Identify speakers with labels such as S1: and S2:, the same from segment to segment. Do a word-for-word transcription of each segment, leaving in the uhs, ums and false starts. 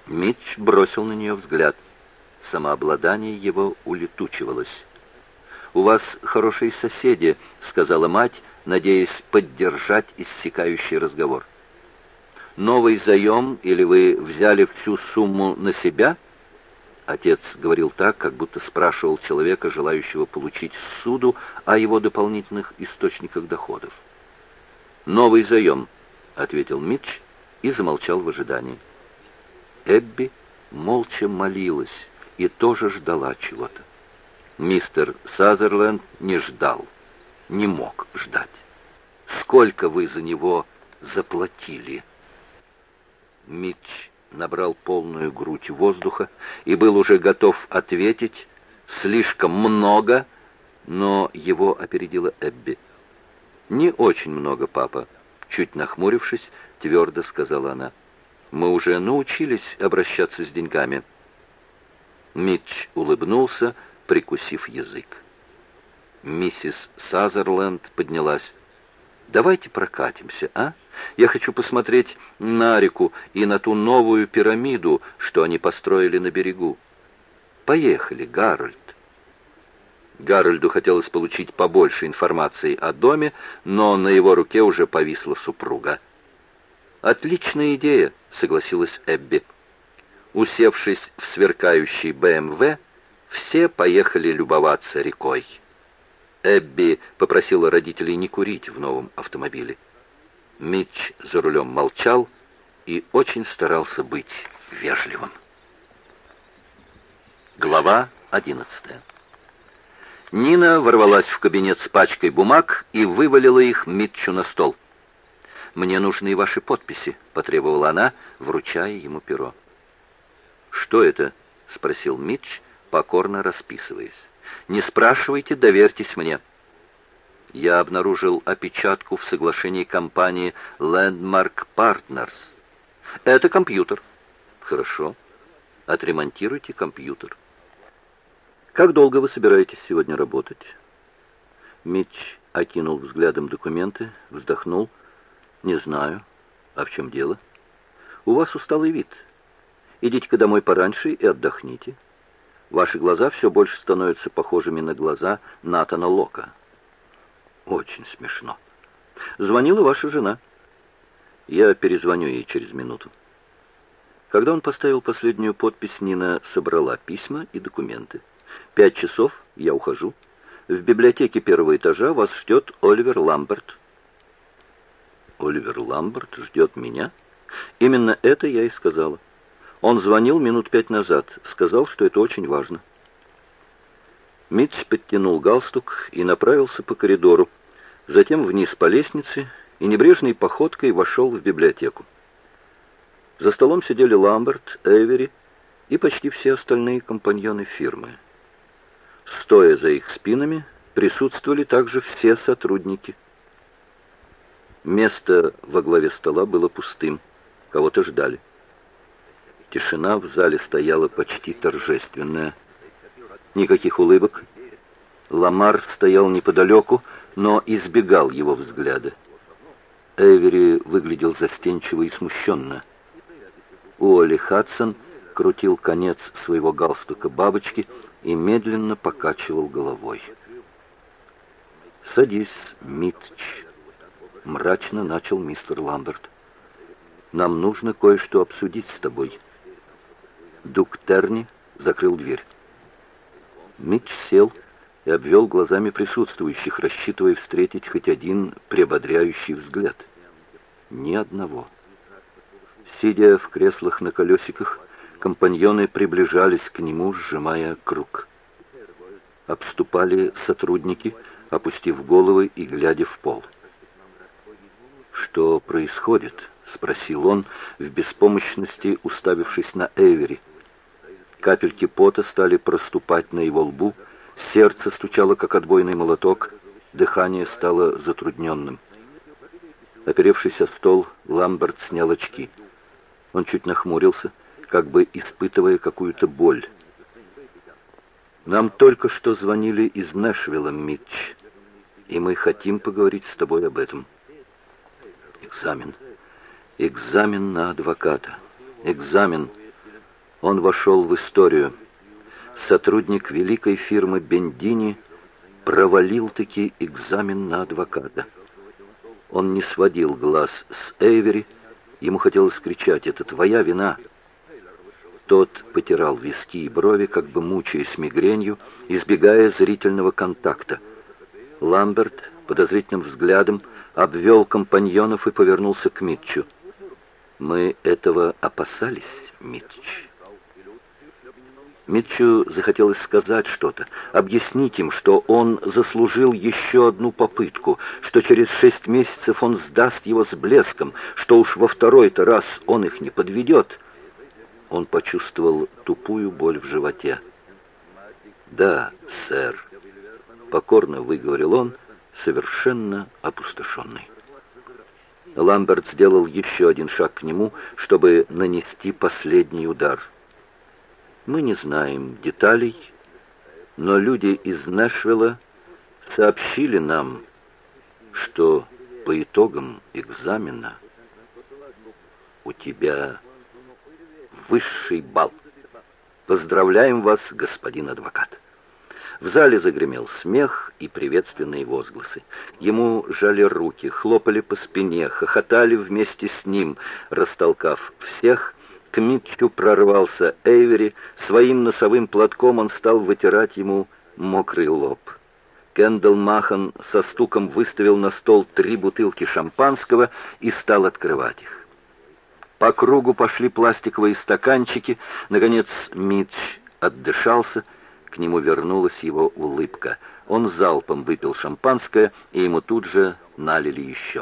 S1: Митч бросил на нее взгляд. Самообладание его улетучивалось. «У вас хорошие соседи», — сказала мать, надеясь поддержать иссякающий разговор. «Новый заем, или вы взяли всю сумму на себя?» Отец говорил так, как будто спрашивал человека, желающего получить ссуду, о его дополнительных источниках доходов. «Новый заем», — ответил Митч и замолчал в ожидании. Эбби молча молилась и тоже ждала чего-то. Мистер Сазерленд не ждал, не мог ждать. «Сколько вы за него заплатили?» Митч набрал полную грудь воздуха и был уже готов ответить «слишком много», но его опередила Эбби. «Не очень много, папа», — чуть нахмурившись, твердо сказала она. «Мы уже научились обращаться с деньгами». Митч улыбнулся, прикусив язык. Миссис Сазерленд поднялась. «Давайте прокатимся, а? Я хочу посмотреть на реку и на ту новую пирамиду, что они построили на берегу. Поехали, Гарольд». Гарольду хотелось получить побольше информации о доме, но на его руке уже повисла супруга. «Отличная идея», — согласилась Эбби. Усевшись в сверкающий бэ эм вэ, все поехали любоваться рекой. Эбби попросила родителей не курить в новом автомобиле. Митч за рулем молчал и очень старался быть вежливым. Глава одиннадцатая. Нина ворвалась в кабинет с пачкой бумаг и вывалила их Митчу на стол. «Мне нужны ваши подписи», — потребовала она, вручая ему перо. «Что это?» — спросил Митч, покорно расписываясь. «Не спрашивайте, доверьтесь мне». «Я обнаружил опечатку в соглашении компании Landmark Partners. Это компьютер». «Хорошо. Отремонтируйте компьютер». «Как долго вы собираетесь сегодня работать?» Митч окинул взглядом документы, вздохнул. «Не знаю. А в чем дело?» «У вас усталый вид. Идите-ка домой пораньше и отдохните. Ваши глаза все больше становятся похожими на глаза Натана Лока». «Очень смешно. Звонила ваша жена». «Я перезвоню ей через минуту». Когда он поставил последнюю подпись, Нина собрала письма и документы. «Пять часов, я ухожу. В библиотеке первого этажа вас ждет Оливер Ламберт». «Оливер Ламберт ждет меня?» «Именно это я и сказала. Он звонил минут пять назад, сказал, что это очень важно». Митч подтянул галстук и направился по коридору, затем вниз по лестнице и небрежной походкой вошел в библиотеку. За столом сидели Ламберт, Эвери и почти все остальные компаньоны фирмы. Стоя за их спинами, присутствовали также все сотрудники. Место во главе стола было пустым, кого-то ждали. Тишина в зале стояла почти торжественная. Никаких улыбок. Ламар стоял неподалеку, но избегал его взгляда. Эвери выглядел застенчиво и смущенно. Уолли Хадсон крутил конец своего галстука бабочки и медленно покачивал головой. «Садись, Митч», — мрачно начал мистер Ламберт. «Нам нужно кое-что обсудить с тобой». Дук Терни закрыл дверь. Митч сел и обвел глазами присутствующих, рассчитывая встретить хоть один приободряющий взгляд. Ни одного. Сидя в креслах на колесиках, компаньоны приближались к нему, сжимая круг. Обступали сотрудники, опустив головы и глядя в пол. «Что происходит?» — спросил он, в беспомощности уставившись на Эвери. Капельки пота стали проступать на его лбу, сердце стучало, как отбойный молоток, дыхание стало затрудненным. Оперевшись о стол, Ламберт снял очки. Он чуть нахмурился, как бы испытывая какую-то боль. «Нам только что звонили из Нэшвилла, Митч, и мы хотим поговорить с тобой об этом». «Экзамен. Экзамен на адвоката. Экзамен. Он вошел в историю. Сотрудник великой фирмы Бендини провалил-таки экзамен на адвоката. Он не сводил глаз с Эйвери. Ему хотелось кричать: «Это твоя вина!» Тот потирал виски и брови, как бы мучаясь мигренью, избегая зрительного контакта. Ламберт подозрительным взглядом обвел компаньонов и повернулся к Митчу. «Мы этого опасались, Митч». Митчу захотелось сказать что-то, объяснить им, что он заслужил еще одну попытку, что через шесть месяцев он сдаст его с блеском, что уж во второй-то раз он их не подведет. Он почувствовал тупую боль в животе. «Да, сэр», — покорно выговорил он, совершенно опустошенный. Ламберт сделал еще один шаг к нему, чтобы нанести последний удар. «Мы не знаем деталей, но люди из Нэшвилла сообщили нам, что по итогам экзамена у тебя высший балл. Поздравляем вас, господин адвокат». В зале загремел смех и приветственные возгласы. Ему жали руки, хлопали по спине, хохотали вместе с ним. Растолкав всех, к Митчу прорвался Эйвери. Своим носовым платком он стал вытирать ему мокрый лоб. Кендалл Махан со стуком выставил на стол три бутылки шампанского и стал открывать их. По кругу пошли пластиковые стаканчики. Наконец Митч отдышался. К нему вернулась его улыбка. Он залпом выпил шампанское, и ему тут же налили еще.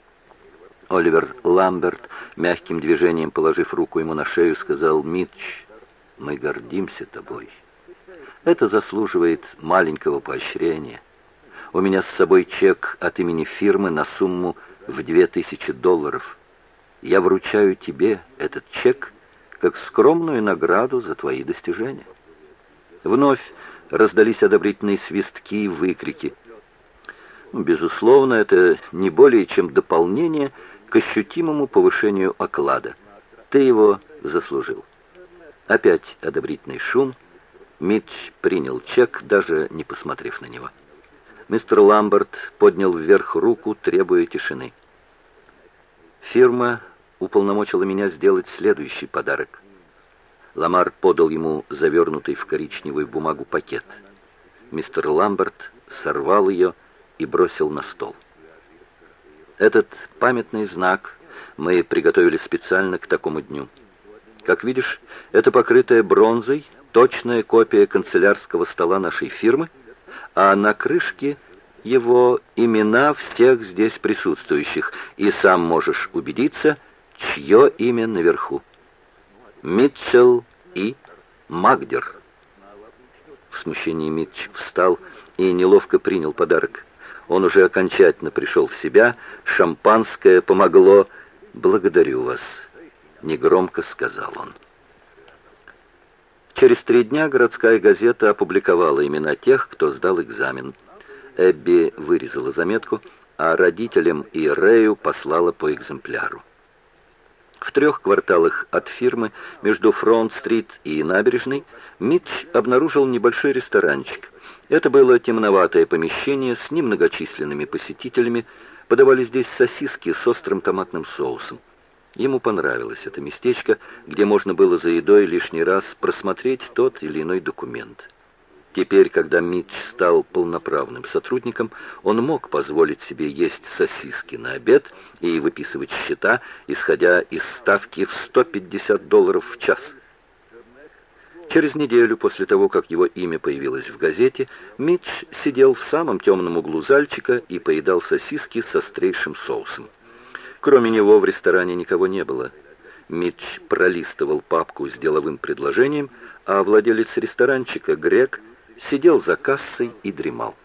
S1: Оливер Ламберт, мягким движением положив руку ему на шею, сказал: «Митч, мы гордимся тобой. Это заслуживает маленького поощрения. У меня с собой чек от имени фирмы на сумму в две тысячи долларов. Я вручаю тебе этот чек как скромную награду за твои достижения». Вновь раздались одобрительные свистки и выкрики. Безусловно, это не более чем дополнение к ощутимому повышению оклада. Ты его заслужил. Опять одобрительный шум. Митч принял чек, даже не посмотрев на него. Мистер Ламберт поднял вверх руку, требуя тишины. «Фирма уполномочила меня сделать следующий подарок». Ламар подал ему завернутый в коричневую бумагу пакет. Мистер Ламберт сорвал ее и бросил на стол. «Этот памятный знак мы приготовили специально к такому дню. Как видишь, это покрытая бронзой, точная копия канцелярского стола нашей фирмы, а на крышке его имена всех здесь присутствующих, и сам можешь убедиться, чье имя наверху. Митчелл и Магдер». В смущении Митч встал и неловко принял подарок. Он уже окончательно пришел в себя. Шампанское помогло. «Благодарю вас», — негромко сказал он. Через три дня городская газета опубликовала имена тех, кто сдал экзамен. Эбби вырезала заметку, а родителям и Рэю послала по экземпляру. В трех кварталах от фирмы, между Фронт-стрит и набережной, Митч обнаружил небольшой ресторанчик. Это было темноватое помещение с немногочисленными посетителями. Подавали здесь сосиски с острым томатным соусом. Ему понравилось это местечко, где можно было за едой лишний раз просмотреть тот или иной документ. Теперь, когда Митч стал полноправным сотрудником, он мог позволить себе есть сосиски на обед и выписывать счета, исходя из ставки в сто пятьдесят долларов в час. Через неделю после того, как его имя появилось в газете, Митч сидел в самом темном углу зальчика и поедал сосиски с острейшим соусом. Кроме него в ресторане никого не было. Митч пролистывал папку с деловым предложением, а владелец ресторанчика, Грег, сидел за кассой и дремал.